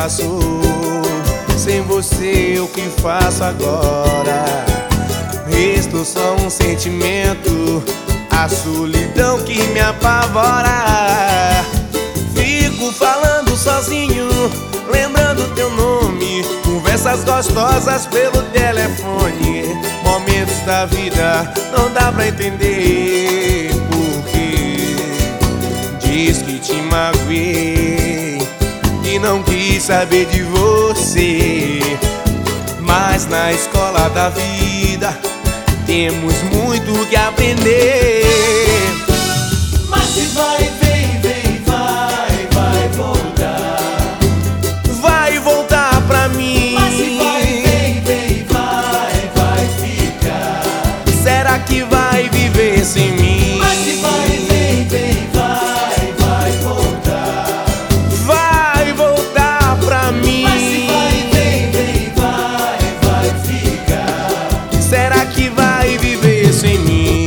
passou. Sem você o que faço agora? Restou só um sentimento, a solidão que me apavora. Fico falando sozinho, lembrando teu nome, conversas gostosas pelo telefone. Momentos da vida não dá pra entender porque diz que te magoei e não quis saber de você. Mas na escola da vida temos muito que aprender. Mas se vai, vem, vem, vai voltar. Vai voltar pra mim. Mas se vai, vem, vem, vai ficar. Será que vai viver sem mim? Mas se vai, vem, vem, vai voltar. Vai voltar pra mim. Mas se vai, vem, vem, vai ficar. Será que vai viver sem mim?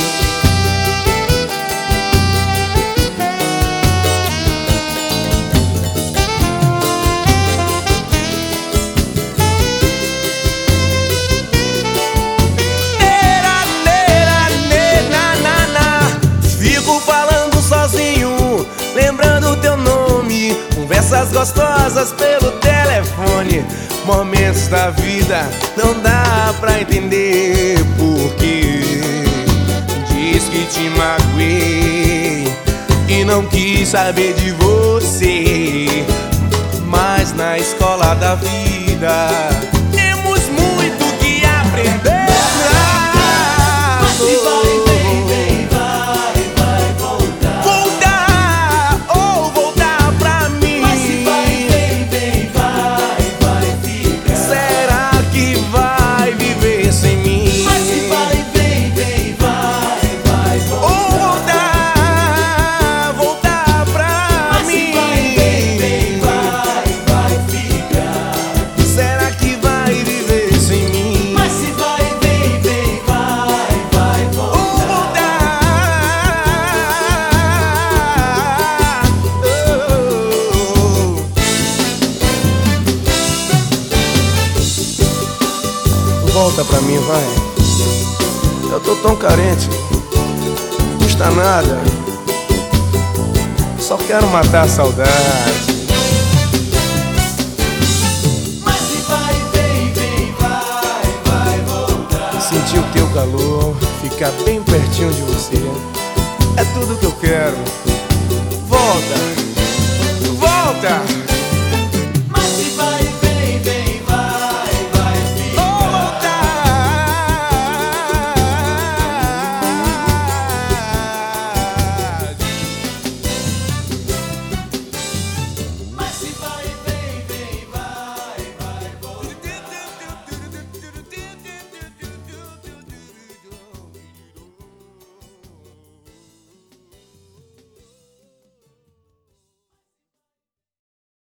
Fico falando sozinho, lembrando teu nome, conversas gostosas pelo telefone. Momentos da vida não dá pra entender porque diz que te magoei e não quis saber de você. Mas na escola da vida temos muito que aprender. Mas se vai, vem, vem, vai voltar. Voltar ou voltar pra mim. Mas se vai, vem, vem, vai ficar. Será que vai viver sem mim? Mas se vai, vem, vem, vai Ou voltar. voltar pra Mas se mim. vai, vem, vem, vai ficar. Será que vai viver sem mim? Mas se vai, vem, vem, vai Ou voltar. Volta pra mim, vai. Eu tô tão carente, custa nada. Só quero matar a saudade. Mas se vai, vem, vai voltar. Sentir o teu calor, ficar bem pertinho de você, é tudo que eu quero. Volta, volta.